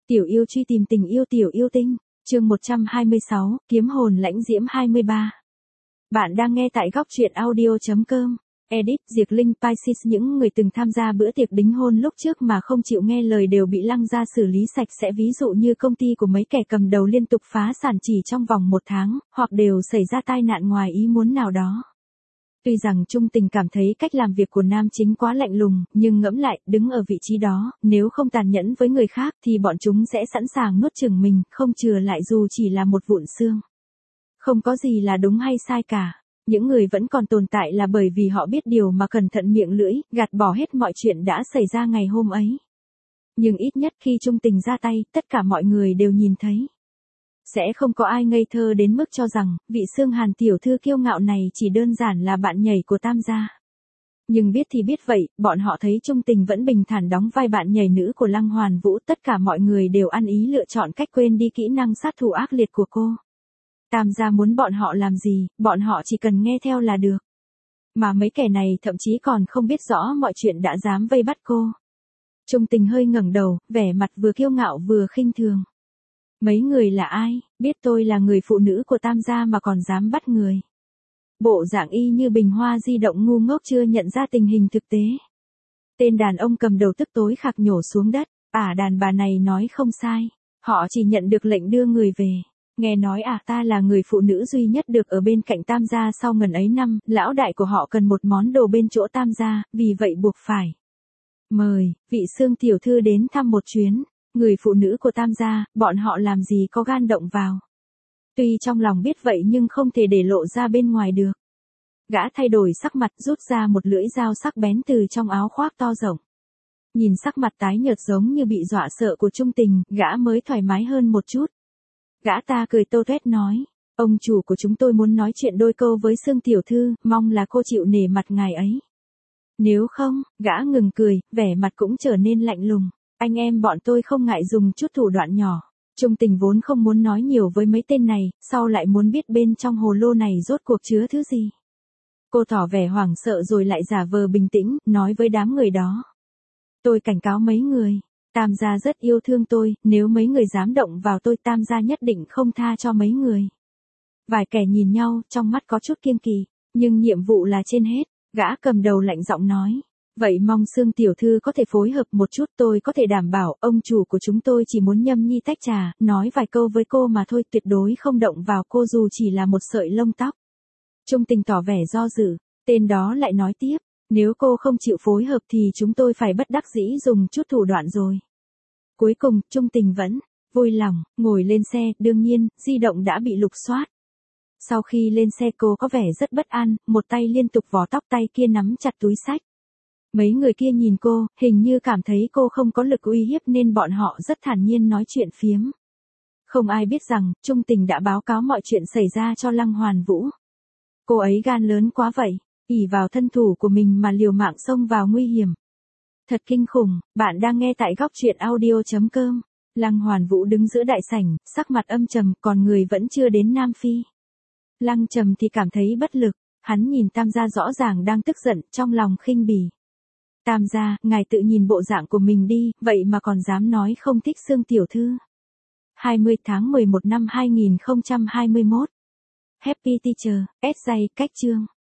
Tiểu yêu truy tìm tình yêu tiểu yêu tinh, chương 126, kiếm hồn lãnh diễm 23. Bạn đang nghe tại góc truyện audio.com. Edit, Diệp Linh, Pisces. Những người từng tham gia bữa tiệc đính hôn lúc trước mà không chịu nghe lời đều bị lăng ra xử lý sạch sẽ, ví dụ như công ty của mấy kẻ cầm đầu liên tục phá sản chỉ trong vòng 1 tháng, hoặc đều xảy ra tai nạn ngoài ý muốn nào đó. Tuy rằng Trung Tình cảm thấy cách làm việc của nam chính quá lạnh lùng, nhưng ngẫm lại, đứng ở vị trí đó, nếu không tàn nhẫn với người khác thì bọn chúng sẽ sẵn sàng nuốt chửng mình, không chừa lại dù chỉ là một vụn xương. Không có gì là đúng hay sai cả. Những người vẫn còn tồn tại là bởi vì họ biết điều mà cẩn thận miệng lưỡi, gạt bỏ hết mọi chuyện đã xảy ra ngày hôm ấy. Nhưng ít nhất khi Trung Tình ra tay, tất cả mọi người đều nhìn thấy. Sẽ không có ai ngây thơ đến mức cho rằng, vị Xương Hàn tiểu thư kiêu ngạo này chỉ đơn giản là bạn nhảy của Tam gia. Nhưng biết thì biết vậy, bọn họ thấy Trung Tình vẫn bình thản đóng vai bạn nhảy nữ của Lăng Hoàn Vũ, tất cả mọi người đều ăn ý lựa chọn cách quên đi kỹ năng sát thủ ác liệt của cô. Tam gia muốn bọn họ làm gì, bọn họ chỉ cần nghe theo là được. Mà mấy kẻ này thậm chí còn không biết rõ mọi chuyện đã dám vây bắt cô. Trung Tình hơi ngẩng đầu, vẻ mặt vừa kiêu ngạo vừa khinh thường. Mấy người là ai, biết tôi là người phụ nữ của Tam gia mà còn dám bắt người. Bộ dạng y như bình hoa di động ngu ngốc chưa nhận ra tình hình thực tế. Tên đàn ông cầm đầu tức tối khạc nhổ xuống đất, đàn bà này nói không sai, họ chỉ nhận được lệnh đưa người về. Nghe nói ta là người phụ nữ duy nhất được ở bên cạnh Tam gia sau ngần ấy năm, lão đại của họ cần một món đồ bên chỗ Tam gia, vì vậy buộc phải mời vị Xương tiểu thư đến thăm một chuyến. Người phụ nữ của Tam gia, bọn họ làm gì có gan động vào. Tuy trong lòng biết vậy nhưng không thể để lộ ra bên ngoài được. Gã thay đổi sắc mặt, rút ra một lưỡi dao sắc bén từ trong áo khoác to rộng. Nhìn sắc mặt tái nhợt giống như bị dọa sợ của Trung Tình, gã mới thoải mái hơn một chút. Gã ta cười tô tuét nói, ông chủ của chúng tôi muốn nói chuyện đôi câu với Xương tiểu thư, mong là cô chịu nể mặt ngài ấy. Nếu không, gã ngừng cười, vẻ mặt cũng trở nên lạnh lùng. Anh em bọn tôi không ngại dùng chút thủ đoạn nhỏ. Trung Tình vốn không muốn nói nhiều với mấy tên này, sau lại muốn biết bên trong hồ lô này rốt cuộc chứa thứ gì. Cô tỏ vẻ hoảng sợ rồi lại giả vờ bình tĩnh, nói với đám người đó. Tôi cảnh cáo mấy người, Tam gia rất yêu thương tôi, nếu mấy người dám động vào tôi Tam gia nhất định không tha cho mấy người. Vài kẻ nhìn nhau, trong mắt có chút kiêng kỵ, nhưng nhiệm vụ là trên hết, gã cầm đầu lạnh giọng nói. Vậy mong Xương tiểu thư có thể phối hợp một chút, tôi có thể đảm bảo ông chủ của chúng tôi chỉ muốn nhâm nhi tách trà, nói vài câu với cô mà thôi, tuyệt đối không động vào cô dù chỉ là một sợi lông tóc. Trung Tình tỏ vẻ do dự, tên đó lại nói tiếp, nếu cô không chịu phối hợp thì chúng tôi phải bất đắc dĩ dùng chút thủ đoạn rồi. Cuối cùng, Trung Tình vẫn vui lòng, ngồi lên xe, đương nhiên, di động đã bị lục soát. Sau khi lên xe cô có vẻ rất bất an, một tay liên tục vò tóc, tay kia nắm chặt túi xách. Mấy người kia nhìn cô, hình như cảm thấy cô không có lực uy hiếp nên bọn họ rất thản nhiên nói chuyện phiếm. Không ai biết rằng, Trung Tình đã báo cáo mọi chuyện xảy ra cho Lăng Hoàn Vũ. Cô ấy gan lớn quá vậy, ỷ vào thân thủ của mình mà liều mạng xông vào nguy hiểm. Thật kinh khủng, bạn đang nghe tại góc truyện audio.com. Lăng Hoàn Vũ đứng giữa đại sảnh, sắc mặt âm trầm, còn người vẫn chưa đến Nam Phi. Lăng Trầm thì cảm thấy bất lực, hắn nhìn Tam gia rõ ràng đang tức giận, trong lòng khinh bỉ. Tam gia, ngài tự nhìn bộ dạng của mình đi, vậy mà còn dám nói không thích Xương tiểu thư. 20 tháng 11 năm 2021. Happy Teacher, cách chương.